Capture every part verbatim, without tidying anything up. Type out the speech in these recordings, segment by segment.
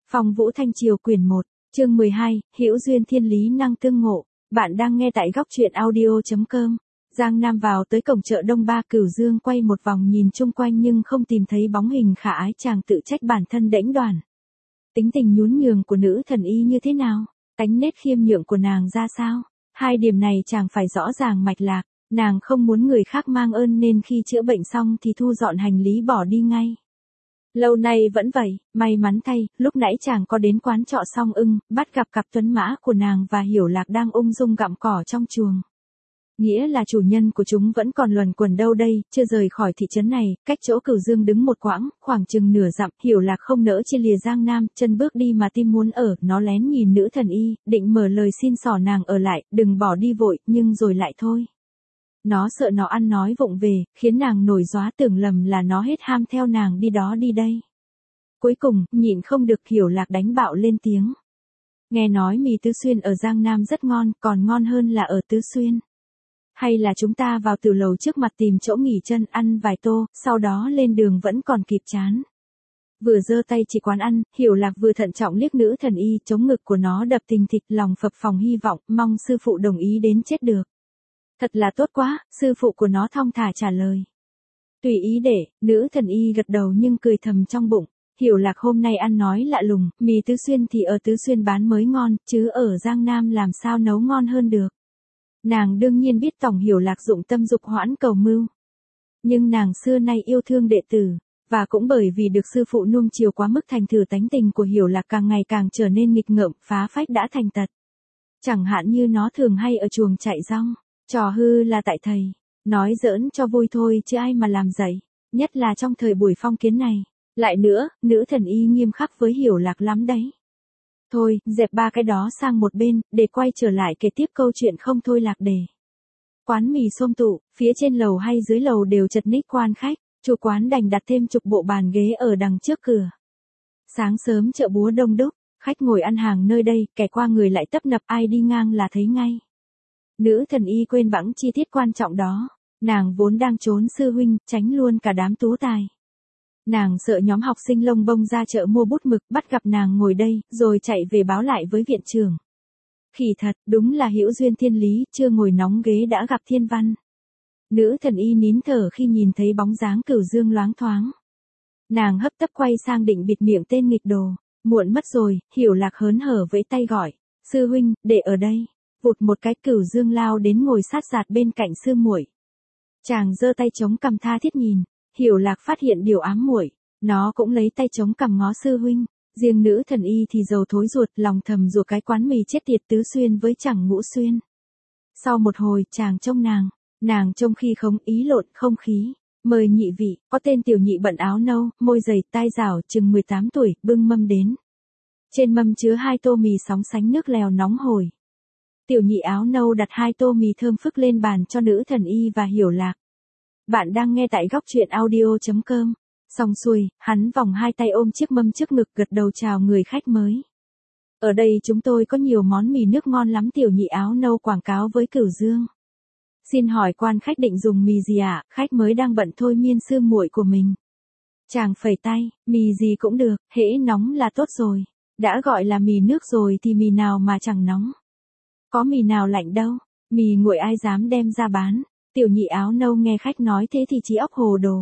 Phong Vũ Thanh Triều quyển một, chương mười hai, Hữu duyên thiên lý năng tương ngộ. Bạn đang nghe tại góc truyện audio chấm com. Giang Nam vào tới cổng chợ Đông Ba Cửu Dương quay một vòng nhìn chung quanh nhưng không tìm thấy bóng hình khả ái, chàng tự trách bản thân đễnh đoản. Tính tình nhún nhường của nữ thần y như thế nào? Tánh nết khiêm nhượng của nàng ra sao? Hai điểm này chàng phải rõ ràng mạch lạc. Nàng không muốn người khác mang ơn nên khi chữa bệnh xong thì thu dọn hành lý bỏ đi ngay. Lâu nay vẫn vậy, may mắn thay, lúc nãy chàng có đến quán trọ Song Ưng, bắt gặp cặp tuấn mã của nàng và Hiểu Lạc đang ung dung gặm cỏ trong chuồng. Nghĩa là chủ nhân của chúng vẫn còn luẩn quẩn đâu đây, chưa rời khỏi thị trấn này, cách chỗ Cửu Dương đứng một quãng, khoảng chừng nửa dặm. Hiểu Lạc không nỡ chia lìa Giang Nam, chân bước đi mà tim muốn ở, nó lén nhìn nữ thần y, định mở lời xin xỏ nàng ở lại, đừng bỏ đi vội, nhưng rồi lại thôi. Nó sợ nó ăn nói vụng về, khiến nàng nổi gióa tưởng lầm là nó hết ham theo nàng đi đó đi đây. Cuối cùng, nhịn không được, Hiểu Lạc đánh bạo lên tiếng. Nghe nói mì Tứ Xuyên ở Giang Nam rất ngon, còn ngon hơn là ở Tứ Xuyên. Hay là chúng ta vào tử lầu trước mặt tìm chỗ nghỉ chân ăn vài tô, sau đó lên đường vẫn còn kịp chán. Vừa giơ tay chỉ quán ăn, Hiểu Lạc vừa thận trọng liếc nữ thần y, chống ngực của nó đập thình thịch, lòng phập phồng hy vọng, mong sư phụ đồng ý đến chết được. Thật là tốt quá, sư phụ của nó thong thả trả lời. Tùy ý để, nữ thần y gật đầu nhưng cười thầm trong bụng. Hiểu Lạc hôm nay ăn nói lạ lùng, mì Tứ Xuyên thì ở Tứ Xuyên bán mới ngon, chứ ở Giang Nam làm sao nấu ngon hơn được. Nàng đương nhiên biết tổng Hiểu Lạc dụng tâm dục hoãn cầu mưu. Nhưng nàng xưa nay yêu thương đệ tử, và cũng bởi vì được sư phụ nuông chiều quá mức thành thử tánh tình của Hiểu Lạc càng ngày càng trở nên nghịch ngợm, phá phách đã thành tật. Chẳng hạn như nó thường hay ở chuồng chạy rong. Trò hư là tại thầy, nói giỡn cho vui thôi chứ ai mà làm dạy, nhất là trong thời buổi phong kiến này. Lại nữa, nữ thần y nghiêm khắc với Hiểu Lạc lắm đấy. Thôi, dẹp ba cái đó sang một bên, để quay trở lại kể tiếp câu chuyện không thôi lạc đề. Quán mì xôm tụ, phía trên lầu hay dưới lầu đều chật ních quan khách, chủ quán đành đặt thêm chục bộ bàn ghế ở đằng trước cửa. Sáng sớm chợ búa đông đúc, khách ngồi ăn hàng nơi đây, kẻ qua người lại tấp nập, ai đi ngang là thấy ngay. Nữ thần y quên bẵng chi tiết quan trọng đó, nàng vốn đang trốn sư huynh, tránh luôn cả đám tú tài. Nàng sợ nhóm học sinh lông bông ra chợ mua bút mực, bắt gặp nàng ngồi đây, rồi chạy về báo lại với viện trưởng. Khỉ thật, đúng là hữu duyên thiên lý, chưa ngồi nóng ghế đã gặp thiên văn. Nữ thần y nín thở khi nhìn thấy bóng dáng Cửu Dương loáng thoáng. Nàng hấp tấp quay sang định bịt miệng tên nghịch đồ, muộn mất rồi. Hiểu Lạc hớn hở vẫy tay gọi, sư huynh, để ở đây. Vụt một cái, Cửu Dương lao đến ngồi sát sạt bên cạnh sư muội. Chàng giơ tay chống cằm tha thiết nhìn, Hiểu Lạc phát hiện điều ám muội, nó cũng lấy tay chống cằm ngó sư huynh. Riêng nữ thần y thì dầu thối ruột, lòng thầm rủa cái quán mì chết tiệt Tứ Xuyên với chẳng Ngũ Xuyên. Sau một hồi, chàng trông nàng, nàng trông khi không ý lộn không khí. Mời nhị vị, có tên tiểu nhị bận áo nâu, môi dày, tai rảo, chừng mười tám tuổi, bưng mâm đến. Trên mâm chứa hai tô mì sóng sánh nước lèo nóng hổi. Tiểu nhị áo nâu đặt hai tô mì thơm phức lên bàn cho nữ thần y và Hiểu Lạc. Bạn đang nghe tại góc truyện audio chấm com. Xong xuôi, hắn vòng hai tay ôm chiếc mâm trước ngực, gật đầu chào người khách mới. Ở đây chúng tôi có nhiều món mì nước ngon lắm, tiểu nhị áo nâu quảng cáo với Cửu Dương. Xin hỏi quan khách định dùng mì gì ạ? À? Khách mới đang bận thôi miên sư muội của mình. Chàng phẩy tay, mì gì cũng được, hễ nóng là tốt rồi. Đã gọi là mì nước rồi thì mì nào mà chẳng nóng. Có mì nào lạnh đâu, mì nguội ai dám đem ra bán. Tiểu nhị áo nâu nghe khách nói thế thì trí óc hồ đồ.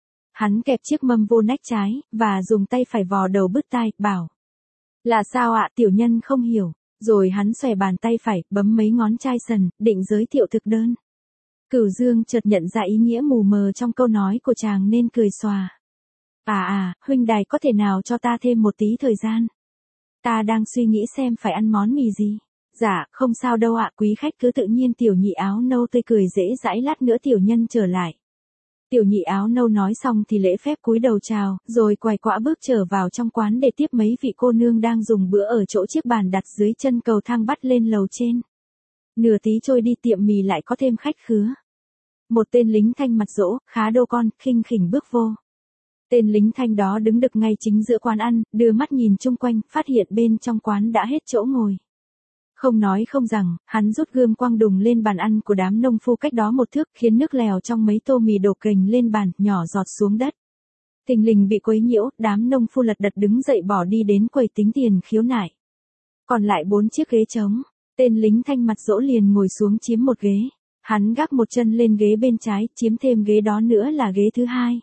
Hắn kẹp chiếc mâm vô nách trái, và dùng tay phải vò đầu bứt tai, bảo. Là sao ạ? Tiểu nhân không hiểu. Rồi hắn xòe bàn tay phải, bấm mấy ngón chai sần, định giới thiệu thực đơn. Cửu Dương chợt nhận ra ý nghĩa mù mờ trong câu nói của chàng nên cười xòa. À à, huynh đài có thể nào cho ta thêm một tí thời gian? Ta đang suy nghĩ xem phải ăn món mì gì. Dạ, không sao đâu ạ, quý khách cứ tự nhiên. Tiểu nhị áo nâu tươi cười dễ dãi, lát nữa tiểu nhân trở lại. Tiểu nhị áo nâu nói xong thì lễ phép cúi đầu chào, rồi quài quã bước trở vào trong quán để tiếp mấy vị cô nương đang dùng bữa ở chỗ chiếc bàn đặt dưới chân cầu thang bắt lên lầu trên. Nửa tí trôi đi, tiệm mì lại có thêm khách khứa. Một tên lính thanh mặt rỗ, khá đô con, khinh khỉnh bước vô. Tên lính thanh đó đứng đực ngay chính giữa quán ăn, đưa mắt nhìn chung quanh, phát hiện bên trong quán đã hết chỗ ngồi. Không nói không rằng, hắn rút gươm quăng đùng lên bàn ăn của đám nông phu cách đó một thước, khiến nước lèo trong mấy tô mì đổ kềnh lên bàn, nhỏ giọt xuống đất. Thình lình bị quấy nhiễu, đám nông phu lật đật đứng dậy bỏ đi đến quầy tính tiền khiếu nại. Còn lại bốn chiếc ghế trống, tên lính thanh mặt dỗ liền ngồi xuống chiếm một ghế. Hắn gác một chân lên ghế bên trái, chiếm thêm ghế đó nữa là ghế thứ hai.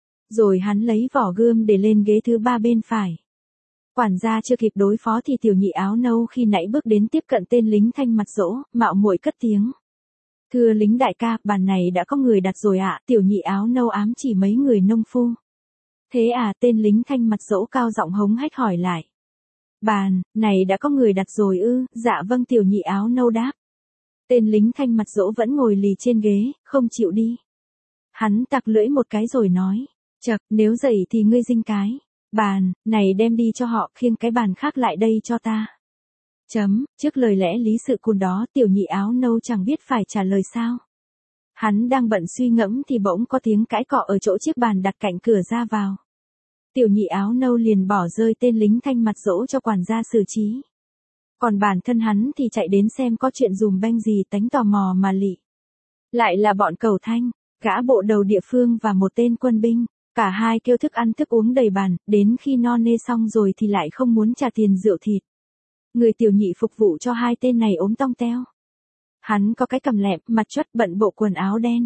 Rồi hắn lấy vỏ gươm để lên ghế thứ ba bên phải. Quản gia chưa kịp đối phó thì tiểu nhị áo nâu khi nãy bước đến tiếp cận tên lính thanh mặt dỗ, mạo muội cất tiếng. Thưa lính đại ca, bàn này đã có người đặt rồi ạ. Tiểu nhị áo nâu ám chỉ mấy người nông phu. Thế à, tên lính thanh mặt dỗ cao giọng hống hách hỏi lại. Bàn, này đã có người đặt rồi ư? Dạ vâng, tiểu nhị áo nâu đáp. Tên lính thanh mặt dỗ vẫn ngồi lì trên ghế, không chịu đi. Hắn tặc lưỡi một cái rồi nói. Chậc, nếu dậy thì ngươi dinh cái. Bàn, này đem đi cho họ, khiêng cái bàn khác lại đây cho ta. Chấm, trước lời lẽ lý sự cùn đó, tiểu nhị áo nâu chẳng biết phải trả lời sao. Hắn đang bận suy ngẫm thì bỗng có tiếng cãi cọ ở chỗ chiếc bàn đặt cạnh cửa ra vào. Tiểu nhị áo nâu liền bỏ rơi tên lính thanh mặt dỗ cho quản gia xử trí. Còn bản thân hắn thì chạy đến xem có chuyện dùm beng gì, tánh tò mò mà lị. Lại là bọn Cẩu Thanh, gã bộ đầu địa phương và một tên quân binh. Cả hai kêu thức ăn thức uống đầy bàn, đến khi no nê xong rồi thì lại không muốn trả tiền rượu thịt. Người tiểu nhị phục vụ cho hai tên này ốm tong teo. Hắn có cái cằm lẹm, mặt chuất, bận bộ quần áo đen.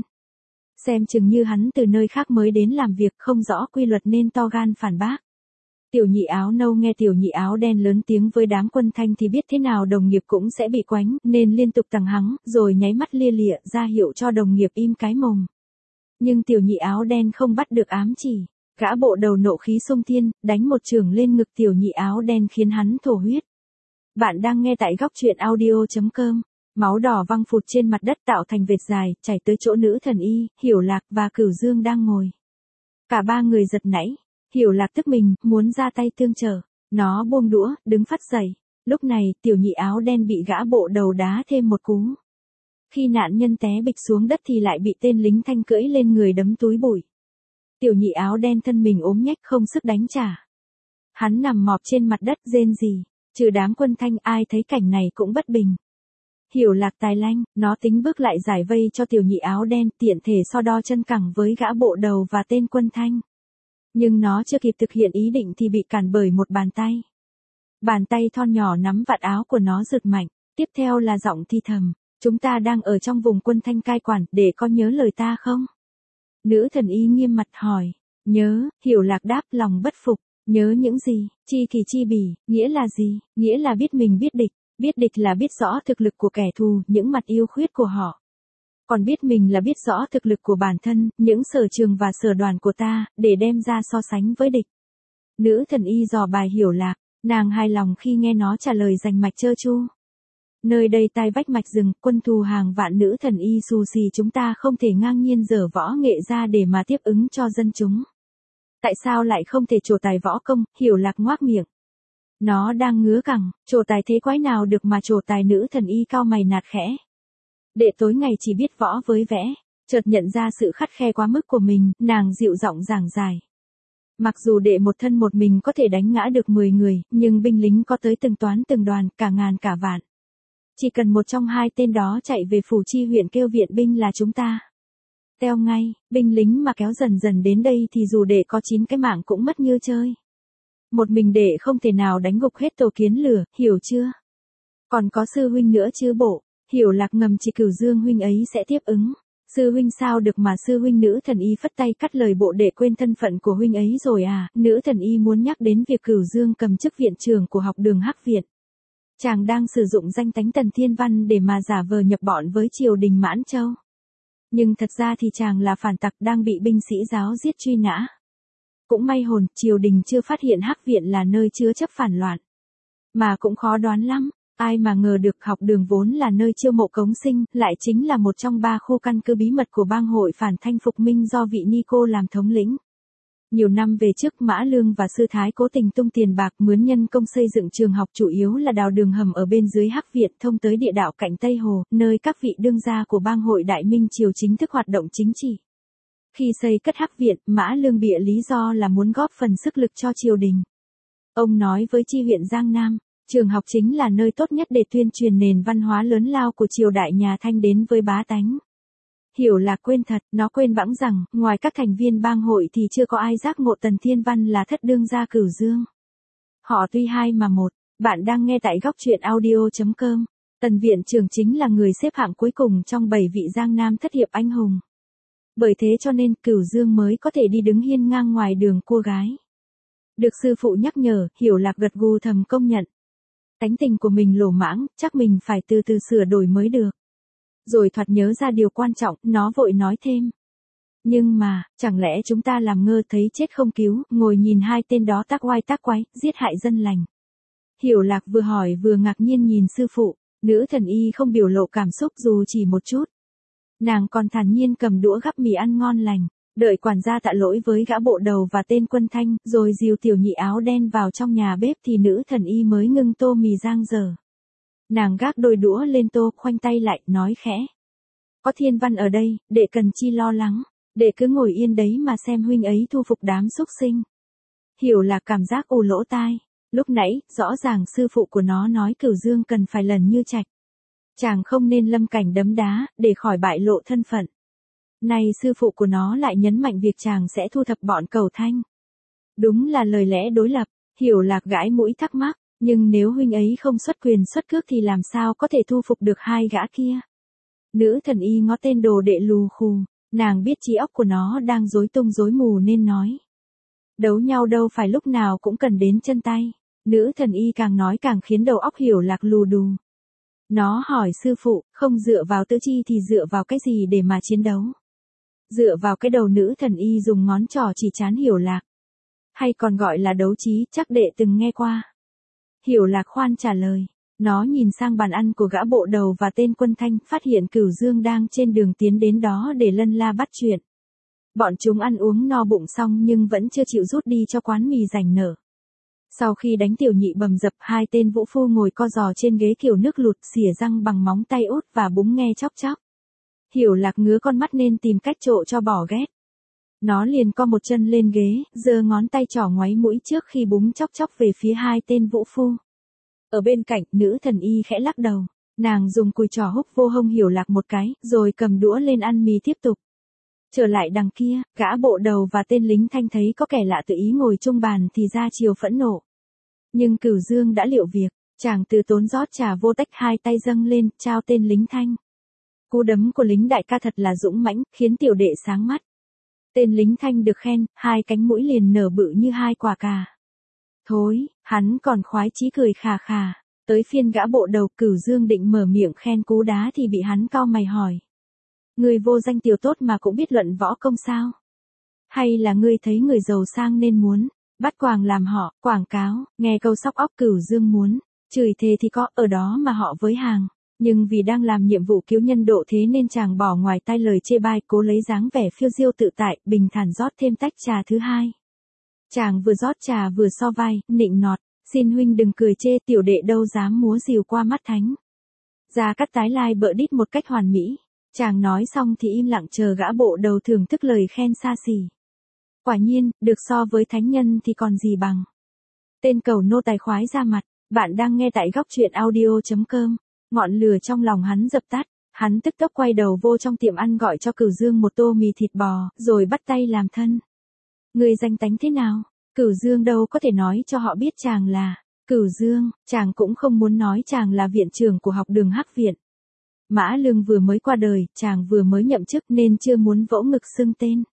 Xem chừng như hắn từ nơi khác mới đến làm việc, không rõ quy luật nên to gan phản bác. Tiểu nhị áo nâu nghe tiểu nhị áo đen lớn tiếng với đám quân thanh thì biết thế nào đồng nghiệp cũng sẽ bị quánh, nên liên tục tằng hắng, rồi nháy mắt lia lịa ra hiệu cho đồng nghiệp im cái mồm. Nhưng tiểu nhị áo đen không bắt được ám chỉ. Gã bộ đầu nộ khí xông thiên, đánh một chưởng lên ngực tiểu nhị áo đen khiến hắn thổ huyết. Bạn đang nghe tại góc truyện audio chấm com. Máu đỏ văng phụt trên mặt đất tạo thành vệt dài, chảy tới chỗ nữ thần y, Hiểu Lạc và Cửu Dương đang ngồi. Cả ba người giật nảy. Hiểu Lạc tức mình, muốn ra tay tương trợ. Nó buông đũa, đứng phắt dậy. Lúc này, tiểu nhị áo đen bị gã bộ đầu đá thêm một cú. Khi nạn nhân té bịch xuống đất thì lại bị tên lính thanh cưỡi lên người đấm túi bụi. Tiểu nhị áo đen thân mình ốm nhách không sức đánh trả. Hắn nằm mọp trên mặt đất rên rỉ, trừ đám quân thanh ai thấy cảnh này cũng bất bình. Hiểu Lạc tài lanh, nó tính bước lại giải vây cho tiểu nhị áo đen, tiện thể so đo chân cẳng với gã bộ đầu và tên quân thanh. Nhưng nó chưa kịp thực hiện ý định thì bị cản bởi một bàn tay. Bàn tay thon nhỏ nắm vạt áo của nó giật mạnh, tiếp theo là giọng thi thầm. Chúng ta đang ở trong vùng quân thanh cai quản, để con nhớ lời ta không? Nữ thần y nghiêm mặt hỏi. Nhớ, Hiểu Lạc đáp lòng bất phục. Nhớ những gì? Chi kỳ chi bỉ, nghĩa là gì? Nghĩa là biết mình biết địch. Biết địch là biết rõ thực lực của kẻ thù, những mặt ưu khuyết của họ. Còn biết mình là biết rõ thực lực của bản thân, những sở trường và sở đoàn của ta, để đem ra so sánh với địch. Nữ thần y dò bài Hiểu Lạc, nàng hài lòng khi nghe nó trả lời rành mạch trơ tru. Nơi đây tai vách mạch rừng, quân thù hàng vạn, nữ thần y xù xì, chúng ta không thể ngang nhiên dở võ nghệ ra để mà tiếp ứng cho dân chúng. Tại sao lại không thể trổ tài võ công? Hiểu Lạc ngoác miệng. Nó đang ngứa cẳng, trổ tài thế quái nào được mà trổ tài? Nữ thần y cau mày nạt khẽ. Đệ tối ngày chỉ biết võ với vẽ, chợt nhận ra sự khắt khe quá mức của mình, nàng dịu giọng giảng giải. Mặc dù đệ một thân một mình có thể đánh ngã được mười người, nhưng binh lính có tới từng toán từng đoàn, cả ngàn cả vạn. Chỉ cần một trong hai tên đó chạy về phủ chi huyện kêu viện binh là chúng ta teo ngay. Binh lính mà kéo dần dần đến đây thì dù đệ có chín cái mạng cũng mất như chơi. Một mình đệ không thể nào đánh gục hết tổ kiến lửa, hiểu chưa? Còn có sư huynh nữa chứ bộ? Hiểu Lạc ngầm chỉ Cửu Dương huynh ấy sẽ tiếp ứng. Sư huynh sao được mà sư huynh? Nữ thần y phất tay cắt lời bộ đệ quên thân phận của huynh ấy rồi à? Nữ thần y muốn nhắc đến việc Cửu Dương cầm chức viện trưởng của học đường Hắc Viện. Chàng đang sử dụng danh tánh Tần Thiên Văn để mà giả vờ nhập bọn với triều đình Mãn Châu. Nhưng thật ra thì chàng là phản tặc đang bị binh sĩ giáo giết truy nã. Cũng may hồn, triều đình chưa phát hiện Hắc Viện là nơi chứa chấp phản loạn. Mà cũng khó đoán lắm, ai mà ngờ được học đường vốn là nơi chiêu mộ cống sinh, lại chính là một trong ba khu căn cứ bí mật của bang hội phản thanh phục minh do vị Nico làm thống lĩnh. Nhiều năm về trước, Mã Lương và Sư Thái cố tình tung tiền bạc mướn nhân công xây dựng trường học, chủ yếu là đào đường hầm ở bên dưới Hắc Viện thông tới địa đạo cạnh Tây Hồ, nơi các vị đương gia của bang hội Đại Minh Triều chính thức hoạt động chính trị. Khi xây cất Hắc Viện, Mã Lương bịa lý do là muốn góp phần sức lực cho triều đình. Ông nói với chi huyện Giang Nam, trường học chính là nơi tốt nhất để tuyên truyền nền văn hóa lớn lao của triều đại nhà Thanh đến với bá tánh. Hiểu Lạc quên thật, nó quên bẵng rằng, ngoài các thành viên bang hội thì chưa có ai giác ngộ Tần Thiên Văn là thất đương gia Cửu Dương. Họ tuy hai mà một, bạn đang nghe tại góc truyện audio.com. Tần viện trưởng chính là người xếp hạng cuối cùng trong bảy vị Giang Nam thất hiệp anh hùng. Bởi thế cho nên Cửu Dương mới có thể đi đứng hiên ngang ngoài đường cua gái. Được sư phụ nhắc nhở, Hiểu Lạc gật gù thầm công nhận. Tánh tình của mình lỗ mãng, chắc mình phải từ từ sửa đổi mới được. Rồi thoạt nhớ ra điều quan trọng, nó vội nói thêm. Nhưng mà, chẳng lẽ chúng ta làm ngơ thấy chết không cứu, ngồi nhìn hai tên đó tác oai tác quái, giết hại dân lành. Hiểu Lạc vừa hỏi vừa ngạc nhiên nhìn sư phụ, nữ thần y không biểu lộ cảm xúc dù chỉ một chút. Nàng còn thản nhiên cầm đũa gắp mì ăn ngon lành, đợi quản gia tạ lỗi với gã bộ đầu và tên Quân Thanh, rồi dìu tiểu nhị áo đen vào trong nhà bếp thì nữ thần y mới ngưng tô mì giang dở. Nàng gác đôi đũa lên tô, khoanh tay lại, nói khẽ. Có Thiên Văn ở đây, đệ cần chi lo lắng, đệ cứ ngồi yên đấy mà xem huynh ấy thu phục đám xúc sinh. Hiểu Lạc cảm giác ù lỗ tai, lúc nãy, rõ ràng sư phụ của nó nói Cửu Dương cần phải lần như trạch. Chàng không nên lâm cảnh đấm đá, để khỏi bại lộ thân phận. Này sư phụ của nó lại nhấn mạnh việc chàng sẽ thu thập bọn Cẩu Thanh. Đúng là lời lẽ đối lập, Hiểu Lạc gãi mũi thắc mắc, nhưng nếu huynh ấy không xuất quyền xuất cước thì làm sao có thể thu phục được hai gã kia. Nữ thần y ngó tên đồ đệ lù khù, nàng biết trí óc của nó đang rối tung rối mù nên nói. Đấu nhau đâu phải lúc nào cũng cần đến chân tay, nữ thần y càng nói càng khiến đầu óc Hiểu Lạc lù đù. Nó hỏi sư phụ, không dựa vào tứ chi thì dựa vào cái gì để mà chiến đấu? Dựa vào cái đầu, nữ thần y dùng ngón trỏ chỉ trán Hiểu Lạc. Hay còn gọi là đấu trí, chắc đệ từng nghe qua. Hiểu Lạc khoan trả lời. Nó nhìn sang bàn ăn của gã bộ đầu và tên Quân Thanh, phát hiện Cửu Dương đang trên đường tiến đến đó để lân la bắt chuyện. Bọn chúng ăn uống no bụng xong nhưng vẫn chưa chịu rút đi cho quán mì rảnh nở. Sau khi đánh tiểu nhị bầm dập, hai tên vũ phu ngồi co giò trên ghế kiểu nước lụt, xỉa răng bằng móng tay út và búng nghe chóc chóc. Hiểu Lạc ngứa con mắt nên tìm cách trộ cho bỏ ghét. Nó liền co một chân lên ghế, giơ ngón tay trỏ ngoáy mũi trước khi búng chóc chóc về phía hai tên vũ phu. Ở bên cạnh, nữ thần y khẽ lắc đầu, nàng dùng cùi trỏ húc vô hông Hiểu Lạc một cái, rồi cầm đũa lên ăn mì tiếp tục. Trở lại đằng kia, gã bộ đầu và tên lính Thanh thấy có kẻ lạ tự ý ngồi chung bàn thì ra chiều phẫn nộ. Nhưng Cửu Dương đã liệu việc, chàng từ tốn rót trà vô tách, hai tay dâng lên, trao tên lính Thanh. Cú đấm của lính đại ca thật là dũng mãnh, khiến tiểu đệ sáng mắt. Tên lính Thanh được khen, hai cánh mũi liền nở bự như hai quả cà. Thối, hắn còn khoái chí cười khà khà. Tới phiên gã bộ đầu, Cửu Dương định mở miệng khen cú đá thì bị hắn cau mày hỏi. Người vô danh tiểu tốt mà cũng biết luận võ công sao? Hay là ngươi thấy người giàu sang nên muốn bắt quàng làm họ, quảng cáo, nghe câu sóc óc? Cửu Dương muốn chửi thề thì có ở đó mà họ với hàng. Nhưng vì đang làm nhiệm vụ cứu nhân độ thế nên chàng bỏ ngoài tai lời chê bai, cố lấy dáng vẻ phiêu diêu tự tại, bình thản rót thêm tách trà thứ hai. Chàng vừa rót trà vừa so vai, nịnh nọt, xin huynh đừng cười chê, tiểu đệ đâu dám múa rìu qua mắt thánh. Gia Cát tái lai bợ đít một cách hoàn mỹ. Chàng nói xong thì im lặng chờ gã bộ đầu thưởng thức lời khen xa xỉ. Quả nhiên, được so với thánh nhân thì còn gì bằng. Tên cẩu nô tài khoái ra mặt, bạn đang nghe tại góc truyện audio.com. Ngọn lửa trong lòng hắn dập tắt, hắn tức tốc quay đầu vô trong tiệm ăn gọi cho Cửu Dương một tô mì thịt bò, rồi bắt tay làm thân. Người danh tánh thế nào? Cửu Dương đâu có thể nói cho họ biết chàng là Cửu Dương, chàng cũng không muốn nói chàng là viện trưởng của học đường Hắc Viện. Mã Lương vừa mới qua đời, chàng vừa mới nhậm chức nên chưa muốn vỗ ngực xưng tên.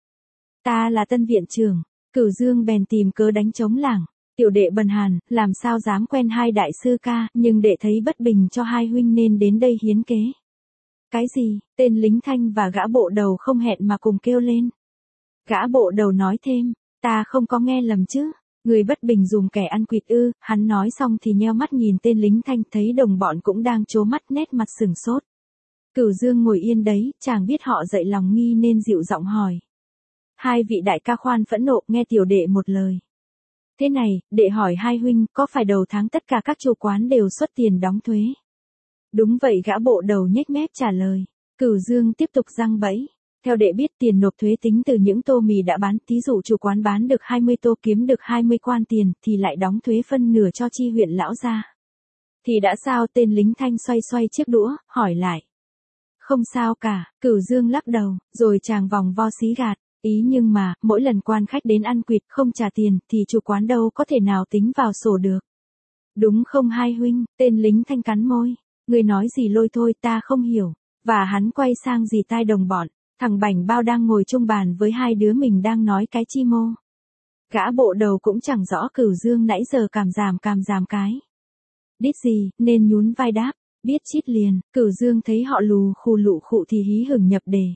Ta là tân viện trưởng. Cửu Dương bèn tìm cớ đánh trống lảng. Tiểu đệ bần hàn, làm sao dám quen hai đại sư ca, nhưng đệ thấy bất bình cho hai huynh nên đến đây hiến kế. Cái gì? Tên lính Thanh và gã bộ đầu không hẹn mà cùng kêu lên. Gã bộ đầu nói thêm, ta không có nghe lầm chứ, người bất bình dùng kẻ ăn quỵt ư? Hắn nói xong thì nheo mắt nhìn tên lính Thanh, thấy đồng bọn cũng đang trố mắt, nét mặt sừng sốt. Cửu Dương ngồi yên đấy, chàng biết họ dậy lòng nghi nên dịu giọng hỏi. Hai vị đại ca khoan phẫn nộ, nghe tiểu đệ một lời. Thế này, đệ hỏi hai huynh, có phải đầu tháng tất cả các chủ quán đều xuất tiền đóng thuế? Đúng vậy, gã bộ đầu nhếch mép trả lời. Cửu Dương tiếp tục giăng bẫy. Theo đệ biết, tiền nộp thuế tính từ những tô mì đã bán, thí dụ chủ quán bán được hai mươi tô kiếm được hai mươi quan tiền, thì lại đóng thuế phân nửa cho chi huyện lão gia. Thì đã sao? Tên lính Thanh xoay xoay chiếc đũa, hỏi lại. Không sao cả, Cửu Dương lắc đầu, rồi chàng vòng vo xí gạt. Ý nhưng mà, mỗi lần quan khách đến ăn quỵt không trả tiền, thì chủ quán đâu có thể nào tính vào sổ được. Đúng không hai huynh, tên lính Thanh cắn môi. Người nói gì lôi thôi ta không hiểu. Và hắn quay sang dì tai đồng bọn. Thằng Bảnh Bao đang ngồi chung bàn với hai đứa mình đang nói cái chi mô. Gã bộ đầu cũng chẳng rõ Cửu Dương nãy giờ cảm giảm cảm giảm cái. Đít gì, nên nhún vai đáp, biết chít liền. Cửu Dương thấy họ lù khù lụ khụ thì hí hửng nhập đề.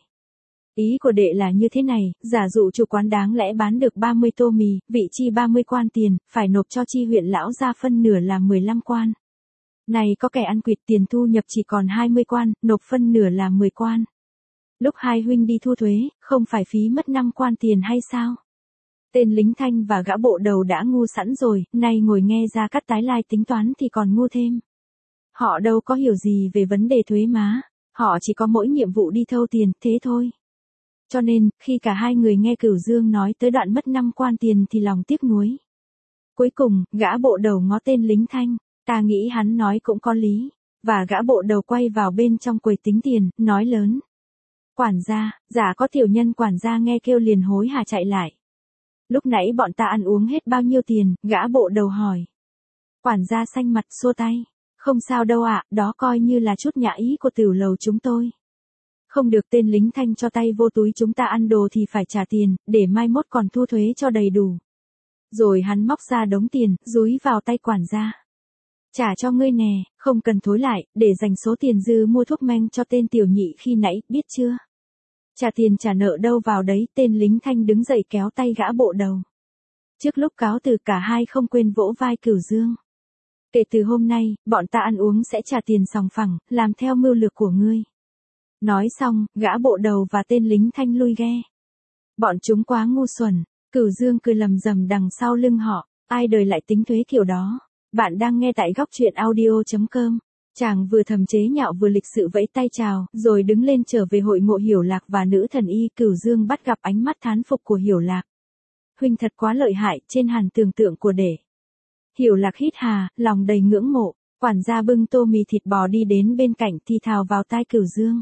Ý của đệ là như thế này, giả dụ chủ quán đáng lẽ bán được ba mươi tô mì, vị chi ba mươi quan tiền, phải nộp cho chi huyện lão ra phân nửa là mười lăm quan. Này có kẻ ăn quỵt tiền thu nhập chỉ còn hai mươi quan, nộp phân nửa là mười quan. Lúc hai huynh đi thu thuế, không phải phí mất năm quan tiền hay sao? Tên lính Thanh và gã bộ đầu đã ngu sẵn rồi, nay ngồi nghe Gia Cát tái lai tính toán thì còn ngu thêm. Họ đâu có hiểu gì về vấn đề thuế má, họ chỉ có mỗi nhiệm vụ đi thâu tiền, thế thôi. Cho nên, khi cả hai người nghe Cửu Dương nói tới đoạn mất năm quan tiền thì lòng tiếc nuối. Cuối cùng, gã bộ đầu ngó tên lính Thanh, ta nghĩ hắn nói cũng có lý, và gã bộ đầu quay vào bên trong quầy tính tiền, nói lớn. Quản gia, giả có tiểu nhân quản gia nghe kêu liền hối hả chạy lại. Lúc nãy bọn ta ăn uống hết bao nhiêu tiền, gã bộ đầu hỏi. Quản gia xanh mặt xua tay. Không sao đâu ạ, đó coi như là chút nhã ý của tiểu lầu chúng tôi. Không được, tên lính Thanh cho tay vô túi, chúng ta ăn đồ thì phải trả tiền, để mai mốt còn thu thuế cho đầy đủ. Rồi hắn móc ra đống tiền, dúi vào tay quản gia. Trả cho ngươi nè, không cần thối lại, để dành số tiền dư mua thuốc men cho tên tiểu nhị khi nãy, biết chưa? Trả tiền trả nợ đâu vào đấy, tên lính Thanh đứng dậy kéo tay gã bộ đầu. Trước lúc cáo từ cả hai không quên vỗ vai Cửu Dương. Kể từ hôm nay, bọn ta ăn uống sẽ trả tiền sòng phẳng, làm theo mưu lược của ngươi. Nói xong, gã bộ đầu và tên lính Thanh lui ghe. Bọn chúng quá ngu xuẩn, Cửu Dương cười lầm rầm đằng sau lưng họ, ai đời lại tính thuế kiểu đó. Bạn đang nghe tại góc truyện audio chấm com. Chàng vừa thầm chế nhạo vừa lịch sự vẫy tay chào, rồi đứng lên trở về hội ngộ Hiểu Lạc và nữ thần y. Cửu Dương bắt gặp ánh mắt thán phục của Hiểu Lạc. Huynh thật quá lợi hại, trên hẳn tưởng tượng của đệ. Hiểu Lạc hít hà, lòng đầy ngưỡng mộ. Quản gia bưng tô mì thịt bò đi đến bên cạnh thì thào vào tai Cửu Dương.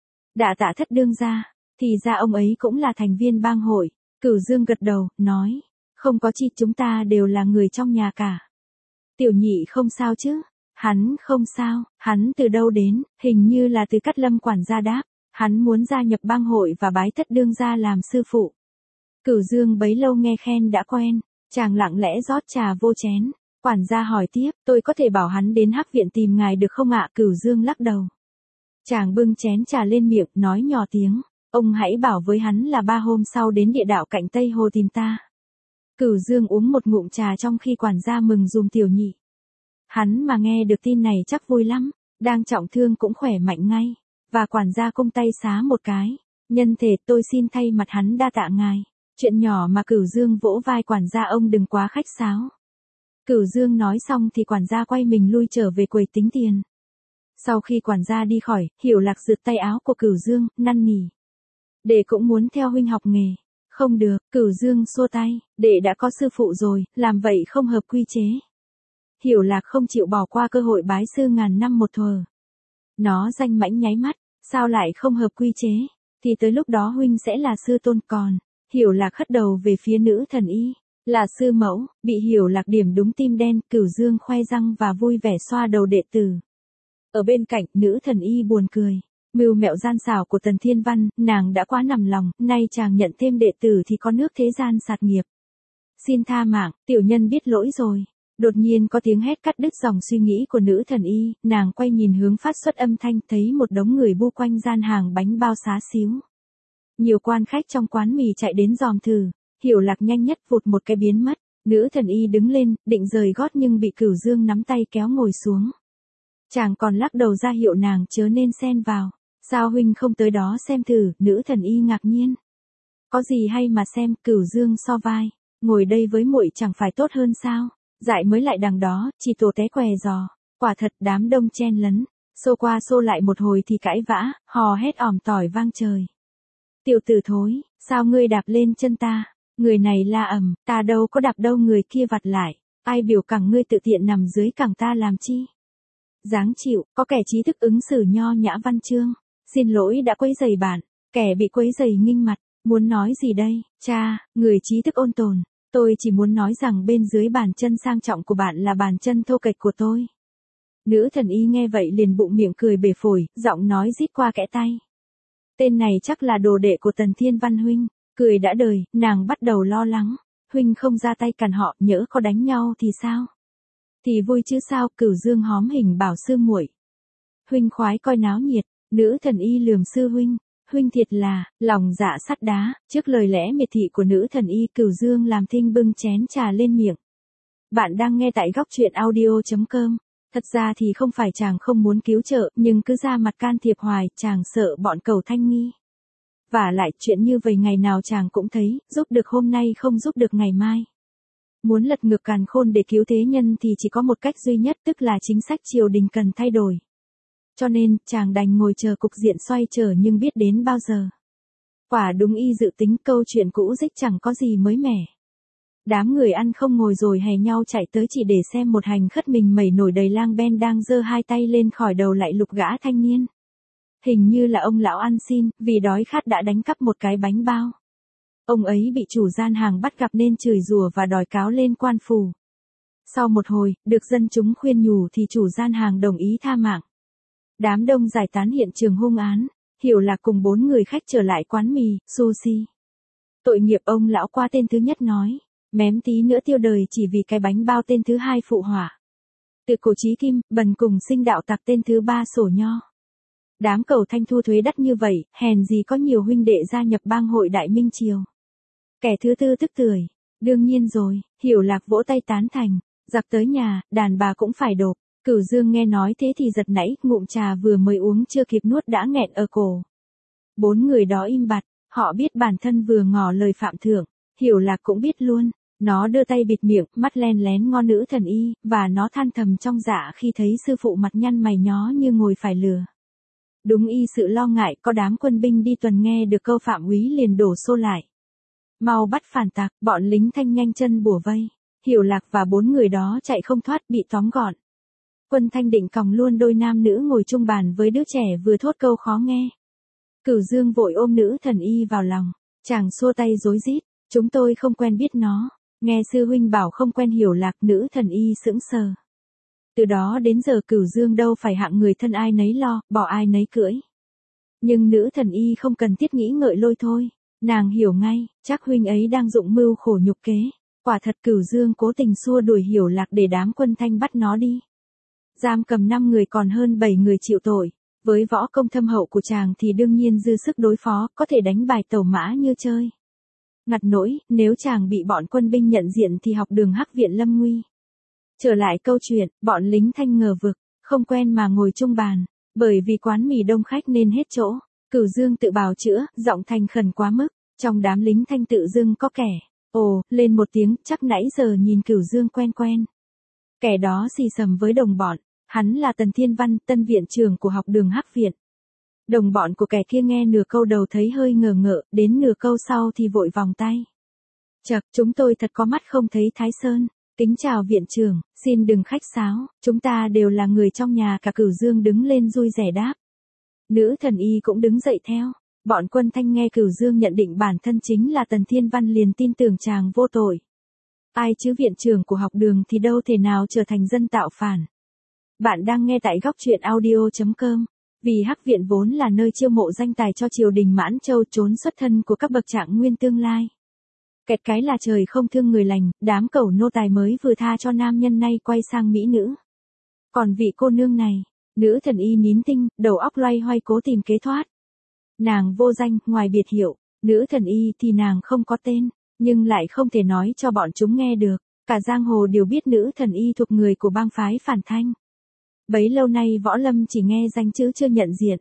Đạ tạ thất đương gia, thì ra ông ấy cũng là thành viên bang hội. Cửu Dương gật đầu, nói, không có chi, chúng ta đều là người trong nhà cả. Tiểu nhị không sao chứ? Hắn không sao, hắn từ đâu đến, hình như là từ Cát Lâm. Quản gia đáp, hắn muốn gia nhập bang hội và bái thất đương gia làm sư phụ. Cửu Dương bấy lâu nghe khen đã quen, chàng lặng lẽ rót trà vô chén. Quản gia hỏi tiếp, tôi có thể bảo hắn đến Hắc viện tìm ngài được không ạ? Cửu Dương lắc đầu. Chàng bưng chén trà lên miệng, nói nhỏ tiếng, ông hãy bảo với hắn là ba hôm sau đến địa đạo cạnh Tây Hồ tìm ta. Cửu Dương uống một ngụm trà trong khi quản gia mừng dùm tiểu nhị. Hắn mà nghe được tin này chắc vui lắm, đang trọng thương cũng khỏe mạnh ngay. Và quản gia cung tay xá một cái. Nhân thể tôi xin thay mặt hắn đa tạ ngài. Chuyện nhỏ mà Cửu Dương vỗ vai quản gia, ông đừng quá khách sáo. Cửu Dương nói xong thì quản gia quay mình lui trở về quầy tính tiền. Sau khi quản gia đi khỏi, Hiểu Lạc rượt tay áo của Cửu Dương, năn nỉ. Đệ cũng muốn theo huynh học nghề. Không được, Cửu Dương xua tay, đệ đã có sư phụ rồi, làm vậy không hợp quy chế. Hiểu Lạc không chịu bỏ qua cơ hội bái sư ngàn năm một thuở. Nó danh mãnh nháy mắt, sao lại không hợp quy chế, thì tới lúc đó huynh sẽ là sư tôn. Còn, Hiểu Lạc hất đầu về phía nữ thần y, là sư mẫu, bị Hiểu Lạc điểm đúng tim đen. Cửu Dương khoe răng và vui vẻ xoa đầu đệ tử. Ở bên cạnh, nữ thần y buồn cười. Mưu mẹo gian xảo của Tần Thiên Văn, nàng đã quá nằm lòng, nay chàng nhận thêm đệ tử thì có nước thế gian sạt nghiệp. Xin tha mạng, tiểu nhân biết lỗi rồi. Đột nhiên có tiếng hét cắt đứt dòng suy nghĩ của nữ thần y, nàng quay nhìn hướng phát xuất âm thanh, thấy một đống người bu quanh gian hàng bánh bao xá xíu. Nhiều quan khách trong quán mì chạy đến dòm thử, Hiểu Lạc nhanh nhất vụt một cái biến mất. Nữ thần y đứng lên, định rời gót nhưng bị Cửu Dương nắm tay kéo ngồi xuống. Chàng còn lắc đầu ra hiệu nàng chớ nên xen vào. Sao huynh không tới đó xem thử? Nữ thần y ngạc nhiên. Có gì hay mà xem? Cửu Dương so vai, ngồi đây với muội chẳng phải tốt hơn sao? Dại mới lại đằng đó, chỉ tổ té què giò. Quả thật đám đông chen lấn, xô qua xô lại một hồi thì cãi vã, hò hét ỏm tỏi vang trời. Tiểu tử thối, sao ngươi đạp lên chân ta? Người này la ầm, ta đâu có đạp đâu. Người kia vặt lại, ai biểu cẳng ngươi tự tiện nằm dưới cẳng ta làm chi? Dáng chịu, có kẻ trí thức ứng xử nho nhã văn chương. Xin lỗi đã quấy rầy bạn. Kẻ bị quấy rầy nghinh mặt, muốn nói gì đây, cha, người trí thức ôn tồn. Tôi chỉ muốn nói rằng bên dưới bàn chân sang trọng của bạn là bàn chân thô kệch của tôi. Nữ thần y nghe vậy liền bụng miệng cười bể phổi, giọng nói rít qua kẽ tay. Tên này chắc là đồ đệ của Tần Thiên Văn huynh. Cười đã đời, nàng bắt đầu lo lắng. Huynh không ra tay cản họ, nhỡ có đánh nhau thì sao? Thì vui chứ sao, Cửu Dương hóm hình bảo sư muội. Huynh khoái coi náo nhiệt, nữ thần y lườm sư huynh. Huynh thiệt là, lòng dạ sắt đá, trước lời lẽ miệt thị của nữ thần y, Cửu Dương làm thinh bưng chén trà lên miệng. Bạn đang nghe tại góc truyện audio chấm com. Thật ra thì không phải chàng không muốn cứu trợ, nhưng cứ ra mặt can thiệp hoài, chàng sợ bọn cầu thanh nghi. Và lại chuyện như vậy ngày nào chàng cũng thấy, giúp được hôm nay không giúp được ngày mai. Muốn lật ngược càn khôn để cứu thế nhân thì chỉ có một cách duy nhất, tức là chính sách triều đình cần thay đổi. Cho nên, chàng đành ngồi chờ cục diện xoay trở nhưng biết đến bao giờ. Quả đúng y dự tính, câu chuyện cũ dích chẳng có gì mới mẻ. Đám người ăn không ngồi rồi hè nhau chạy tới chỉ để xem một hành khất mình mẩy nổi đầy lang ben đang giơ hai tay lên khỏi đầu lại lục gã thanh niên. Hình như là ông lão ăn xin, vì đói khát đã đánh cắp một cái bánh bao. Ông ấy bị chủ gian hàng bắt gặp nên chửi rủa và đòi cáo lên quan phủ. Sau một hồi, được dân chúng khuyên nhủ thì chủ gian hàng đồng ý tha mạng. Đám đông giải tán hiện trường hung án, Hiểu Lạc cùng bốn người khách trở lại quán mì, sushi. Tội nghiệp ông lão qua tên thứ nhất nói, mém tí nữa tiêu đời chỉ vì cái bánh bao tên thứ hai phụ hỏa. Từ cổ chí kim, bần cùng sinh đạo tặc tên thứ ba sổ nho. Đám cầu thanh thu thuế đắt như vậy, hèn gì có nhiều huynh đệ gia nhập bang hội Đại Minh Triều. Kẻ thứ tư tức tưởi, đương nhiên rồi, Hiểu Lạc vỗ tay tán thành, giặc tới nhà, đàn bà cũng phải đột. Cửu Dương nghe nói thế thì giật nảy, ngụm trà vừa mới uống chưa kịp nuốt đã nghẹn ở cổ. Bốn người đó im bặt, họ biết bản thân vừa ngỏ lời phạm thượng, Hiểu Lạc cũng biết luôn. Nó đưa tay bịt miệng, mắt len lén ngó nữ thần y, và nó than thầm trong dạ khi thấy sư phụ mặt nhăn mày nhó như ngồi phải lừa. Đúng y sự lo ngại, có đám quân binh đi tuần nghe được câu phạm úy liền đổ xô lại. Mau bắt phản tặc, bọn lính thanh nhanh chân bủa vây. Hiểu Lạc và bốn người đó chạy không thoát, bị tóm gọn. Quân thanh định còng luôn đôi nam nữ ngồi chung bàn với đứa trẻ vừa thốt câu khó nghe. Cửu Dương vội ôm nữ thần y vào lòng, chàng xua tay rối rít, chúng tôi không quen biết nó. Nghe sư huynh bảo không quen Hiểu Lạc, nữ thần y sững sờ. Từ đó đến giờ Cửu Dương đâu phải hạng người thân ai nấy lo, bỏ ai nấy cưỡi. Nhưng nữ thần y không cần thiết nghĩ ngợi lôi thôi, nàng hiểu ngay, chắc huynh ấy đang dụng mưu khổ nhục kế. Quả thật Cửu Dương cố tình xua đuổi Hiểu Lạc để đám quân thanh bắt nó đi. Giam cầm năm người còn hơn bảy người chịu tội, với võ công thâm hậu của chàng thì đương nhiên dư sức đối phó, có thể đánh bài tẩu mã như chơi. Ngặt nỗi, nếu chàng bị bọn quân binh nhận diện thì học đường Hắc Viện lâm nguy. Trở lại câu chuyện, bọn lính thanh ngờ vực, không quen mà ngồi chung bàn, bởi vì quán mì đông khách nên hết chỗ. Cửu Dương tự bào chữa, giọng thành khẩn quá mức, trong đám lính thanh tự dưng có kẻ, ồ, lên một tiếng, chắc nãy giờ nhìn Cửu Dương quen quen. Kẻ đó xì xầm với đồng bọn, hắn là Tần Thiên Văn, tân viện trưởng của học đường Hắc Viện. Đồng bọn của kẻ kia nghe nửa câu đầu thấy hơi ngờ ngợ, đến nửa câu sau thì vội vòng tay. Chậc, chúng tôi thật có mắt không thấy Thái Sơn. Kính chào viện trưởng, xin đừng khách sáo, chúng ta đều là người trong nhà. Cả Cửu Dương đứng lên vui vẻ đáp. Nữ thần y cũng đứng dậy theo. Bọn quân thanh nghe Cửu Dương nhận định bản thân chính là Tần Thiên Văn liền tin tưởng chàng vô tội. Ai chứ viện trưởng của học đường thì đâu thể nào trở thành dân tạo phản. Bạn đang nghe tại góc truyện audio chấm com. Vì Hắc Viện vốn là nơi chiêu mộ danh tài cho triều đình Mãn Châu, trốn xuất thân của các bậc trạng nguyên tương lai. Kẹt cái là trời không thương người lành, đám cẩu nô tài mới vừa tha cho nam nhân nay quay sang mỹ nữ. Còn vị cô nương này, nữ thần y nín tinh, đầu óc loay hoay cố tìm kế thoát. Nàng vô danh, ngoài biệt hiệu, nữ thần y thì nàng không có tên, nhưng lại không thể nói cho bọn chúng nghe được. Cả giang hồ đều biết nữ thần y thuộc người của bang phái phản thanh. Bấy lâu nay võ lâm chỉ nghe danh chứ chưa nhận diện.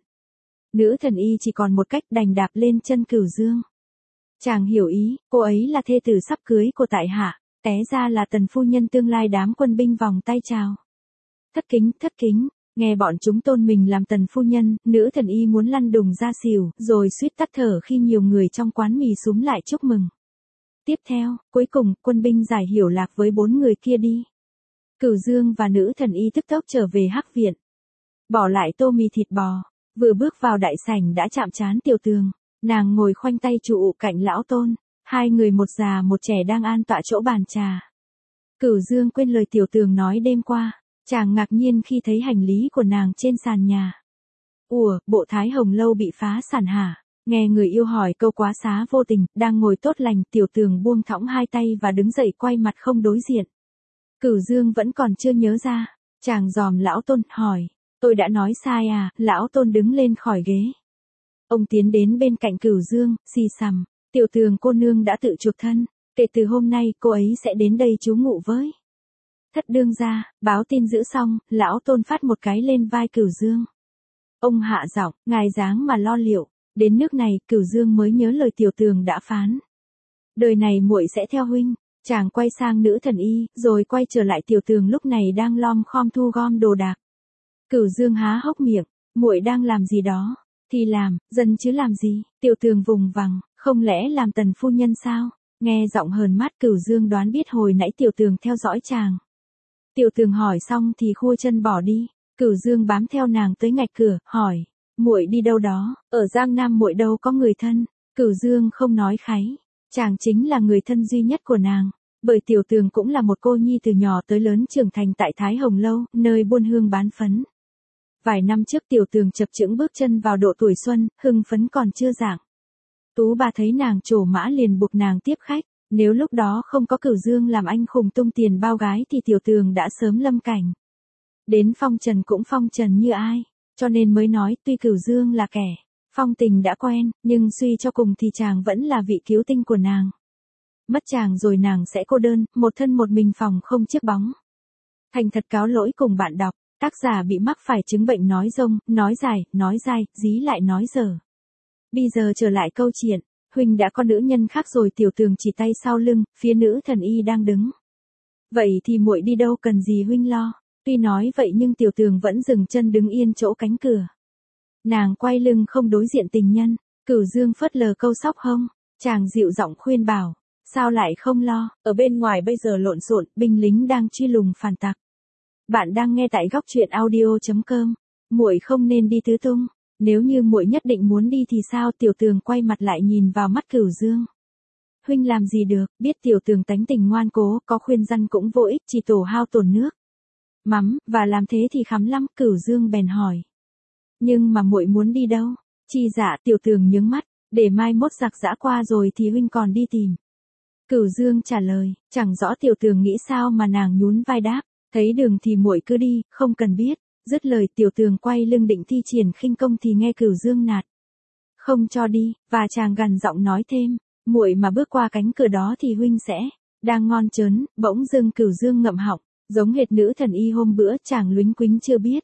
Nữ thần y chỉ còn một cách, đành đạp lên chân Cửu Dương. Chàng hiểu ý, cô ấy là thê tử sắp cưới của tại hạ, té ra là Tần phu nhân tương lai. Đám quân binh vòng tay chào. Thất kính, thất kính, nghe bọn chúng tôn mình làm Tần phu nhân, nữ thần y muốn lăn đùng ra xỉu, rồi suýt tắt thở khi nhiều người trong quán mì xúm lại chúc mừng. Tiếp theo, cuối cùng, quân binh giải Hiểu Lạc với bốn người kia đi. Cửu Dương và nữ thần y tức tốc trở về Hắc Viện. Bỏ lại tô mì thịt bò, Vừa bước vào đại sảnh đã chạm trán Tiểu Tường, nàng ngồi khoanh tay trụ cạnh lão Tôn, hai người một già một trẻ đang an tọa chỗ bàn trà. Cửu Dương quên lời Tiểu Tường nói đêm qua, chàng ngạc nhiên khi thấy hành lý của nàng trên sàn nhà. Ủa, bộ Thái Hồng lâu bị phá sản hả? Nghe người yêu hỏi câu quá xá vô tình, đang ngồi tốt lành, Tiểu Tường buông thõng hai tay và đứng dậy quay mặt không đối diện. Cửu Dương vẫn còn chưa nhớ ra, chàng dòm lão Tôn, hỏi, tôi đã nói sai à? Lão Tôn đứng lên khỏi ghế. Ông tiến đến bên cạnh Cửu Dương, xì xầm, Tiểu Tường cô nương đã tự chuộc thân, kể từ hôm nay cô ấy sẽ đến đây trú ngụ với thất đương gia. Báo tin giữ xong, lão Tôn phát một cái lên vai Cửu Dương. Ông hạ giọng, ngài dáng mà lo liệu. Đến nước này, Cửu Dương mới nhớ lời Tiểu Tường đã phán. Đời này muội sẽ theo huynh. Chàng quay sang nữ thần y, rồi quay trở lại Tiểu Tường lúc này đang lom khom thu gom đồ đạc. Cửu Dương há hốc miệng, muội đang làm gì đó? Thì làm, dân chứ làm gì? Tiểu Tường vùng vằng, không lẽ làm tần phu nhân sao? Nghe giọng hờn mắt, Cửu Dương đoán biết hồi nãy Tiểu Tường theo dõi chàng. Tiểu Tường hỏi xong thì khua chân bỏ đi. Cửu Dương bám theo nàng tới ngạch cửa, hỏi, muội đi đâu đó? Ở Giang Nam muội đâu có người thân. Cửu Dương không nói kháy, chàng chính là người thân duy nhất của nàng, bởi Tiểu Tường cũng là một cô nhi từ nhỏ tới lớn trưởng thành tại Thái Hồng lâu, nơi buôn hương bán phấn. Vài năm trước Tiểu Tường chập chững bước chân vào độ tuổi xuân, hưng phấn còn chưa dạng. Tú bà thấy nàng trổ mã liền buộc nàng tiếp khách, nếu lúc đó không có Cửu Dương làm anh khùng tung tiền bao gái thì Tiểu Tường đã sớm lâm cảnh. Đến phong trần cũng phong trần như ai, cho nên mới nói tuy Cửu Dương là kẻ phong tình đã quen, nhưng suy cho cùng thì chàng vẫn là vị cứu tinh của nàng. Mất chàng rồi nàng sẽ cô đơn, một thân một mình phòng không chiếc bóng. Thành thật cáo lỗi cùng bạn đọc, tác giả bị mắc phải chứng bệnh nói rông, nói dài, nói dai, dí lại nói dở. Bây giờ trở lại câu chuyện, huynh đã có nữ nhân khác rồi. Tiểu Tường chỉ tay sau lưng, phía nữ thần y đang đứng. Vậy thì muội đi đâu cần gì huynh lo? Tuy nói vậy nhưng Tiểu Tường vẫn dừng chân đứng yên chỗ cánh cửa. Nàng quay lưng không đối diện tình nhân. Cửu Dương phớt lờ câu sóc hông, chàng dịu giọng khuyên bảo, sao lại không lo, ở bên ngoài bây giờ lộn xộn, binh lính đang truy lùng phản tặc. Bạn đang nghe tại góc truyện audio chấm com. Muội không nên đi tứ tung, nếu như muội nhất định muốn đi thì sao? Tiểu Tường quay mặt lại nhìn vào mắt Cửu Dương. Huynh làm gì được, biết Tiểu Tường tánh tình ngoan cố, có khuyên răn cũng vô ích, chỉ tổ hao tổn nước mắm, và làm thế thì khắm lắm. Cửu Dương bèn hỏi, nhưng mà muội muốn đi đâu? Chi dạ? Tiểu Tường nhướng mắt, để mai mốt giặc giã qua rồi thì huynh còn đi tìm. Cửu Dương trả lời, chẳng rõ Tiểu Tường nghĩ sao mà nàng nhún vai đáp, thấy đường thì muội cứ đi, không cần biết. Dứt lời Tiểu Tường quay lưng định thi triển khinh công thì nghe Cửu Dương nạt, không cho đi, và chàng gằn giọng nói thêm, muội mà bước qua cánh cửa đó thì huynh sẽ đang ngon chớn. Bỗng dưng Cửu Dương ngậm họng, giống hệt nữ thần y hôm bữa. Chàng lúnh quính chưa biết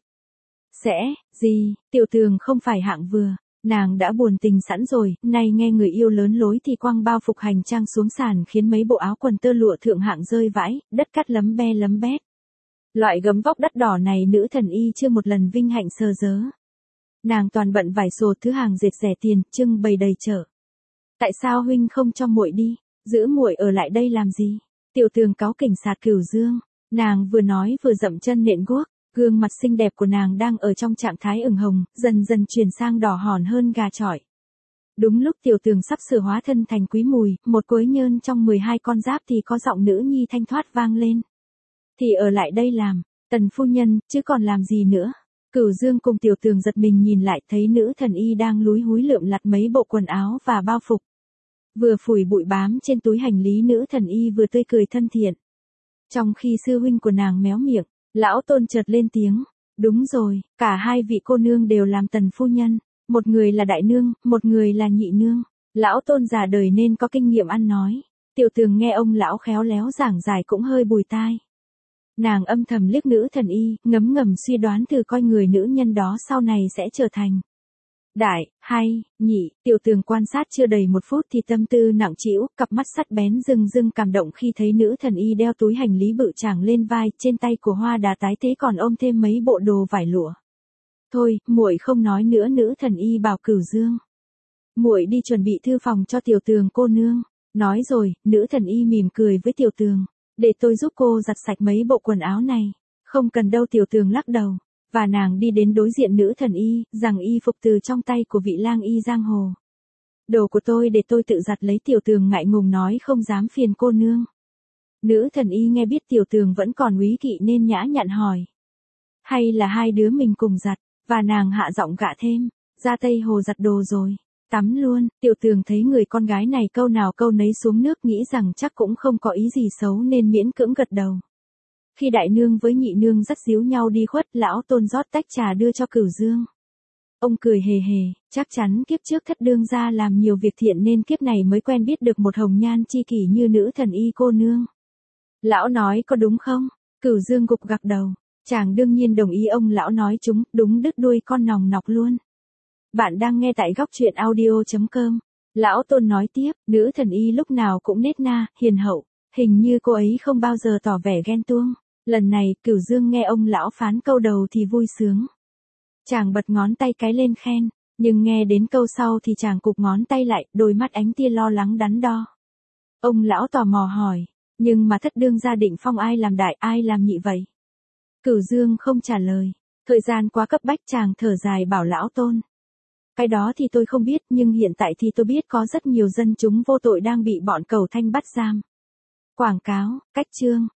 sẽ gì. Tiểu Tường không phải hạng vừa, nàng đã buồn tình sẵn rồi, nay nghe người yêu lớn lối thì quăng bao phục hành trang xuống sàn, khiến mấy bộ áo quần tơ lụa thượng hạng rơi vãi, đất cát lấm be lấm bét. Loại gấm vóc đắt đỏ này nữ thần y chưa một lần vinh hạnh sờ dớ. Nàng toàn bận vải sồ thứ hàng dệt rẻ tiền, trưng bày đầy chợ. Tại sao huynh không cho muội đi, giữ muội ở lại đây làm gì? Tiểu Tường cáu kỉnh sạt Cửu Dương. Nàng vừa nói vừa dậm chân nện guốc, gương mặt xinh đẹp của nàng đang ở trong trạng thái ửng hồng, dần dần chuyển sang đỏ hòn hơn gà chọi. Đúng lúc Tiểu Tường sắp sửa hóa thân thành Quý Mùi, một quấy nhơn trong mười hai con giáp, thì có giọng nữ nhi thanh thoát vang lên. Thì ở lại đây làm, tần phu nhân, chứ còn làm gì nữa? Cửu Dương cùng Tiểu Tường giật mình nhìn lại, thấy nữ thần y đang lúi húi lượm lặt mấy bộ quần áo và bao phục. Vừa phủi bụi bám trên túi hành lý, nữ thần y vừa tươi cười thân thiện. Trong khi sư huynh của nàng méo miệng, lão Tôn chợt lên tiếng, đúng rồi, cả hai vị cô nương đều làm tần phu nhân, một người là đại nương, một người là nhị nương. Lão Tôn già đời nên có kinh nghiệm ăn nói. Tiểu Tường nghe ông lão khéo léo giảng giải cũng hơi bùi tai. Nàng âm thầm liếc nữ thần y, ngấm ngầm suy đoán thử coi người nữ nhân đó sau này sẽ trở thành đại, hay, nhị. Tiểu Tường quan sát chưa đầy một phút thì tâm tư nặng trĩu, cặp mắt sắt bén rưng rưng cảm động khi thấy nữ thần y đeo túi hành lý bự chàng lên vai, trên tay của Hoa Đà tái thế còn ôm thêm mấy bộ đồ vải lụa. Thôi, muội không nói nữa, nữ thần y bảo Cửu Dương. Muội đi chuẩn bị thư phòng cho Tiểu Tường cô nương. Nói rồi, nữ thần y mỉm cười với Tiểu Tường, để tôi giúp cô giặt sạch mấy bộ quần áo này. Không cần đâu. Tiểu Tường lắc đầu. và nàng đi đến đối diện nữ thần y, rằng y phục từ trong tay của vị lang y giang hồ. Đồ của tôi để tôi tự giặt lấy. Tiểu Tường ngại ngùng nói không dám phiền cô nương. Nữ thần y nghe biết Tiểu Tường vẫn còn úy kỵ nên nhã nhặn hỏi. Hay là hai đứa mình cùng giặt, và nàng hạ giọng gạ thêm, ra Tây Hồ giặt đồ rồi, tắm luôn. Tiểu Tường thấy người con gái này câu nào câu nấy xuống nước, nghĩ rằng chắc cũng không có ý gì xấu nên miễn cưỡng gật đầu. Khi đại nương với nhị nương dắt díu nhau đi khuất, lão Tôn rót tách trà đưa cho Cửu Dương. Ông cười hề hề, chắc chắn kiếp trước thất đương gia làm nhiều việc thiện nên kiếp này mới quen biết được một hồng nhan chi kỷ như nữ thần y cô nương. Lão nói có đúng không? Cửu Dương gục gặc đầu. Chàng đương nhiên đồng ý. Ông lão nói chúng, đúng đứt đuôi con nòng nọc luôn. Bạn đang nghe tại góc truyện audio chấm com. Lão Tôn nói tiếp, nữ thần y lúc nào cũng nết na, hiền hậu, hình như cô ấy không bao giờ tỏ vẻ ghen tuông. Lần này, Cửu Dương nghe ông lão phán câu đầu thì vui sướng. Chàng bật ngón tay cái lên khen, nhưng nghe đến câu sau thì chàng cụp ngón tay lại, đôi mắt ánh tia lo lắng đắn đo. Ông lão tò mò hỏi, nhưng mà thất đương gia định phong ai làm đại, ai làm nhị vậy? Cửu Dương không trả lời. Thời gian quá cấp bách, chàng thở dài bảo lão Tôn. Cái đó thì tôi không biết, nhưng hiện tại thì tôi biết có rất nhiều dân chúng vô tội đang bị bọn cầu thanh bắt giam. Quảng cáo, cách chương.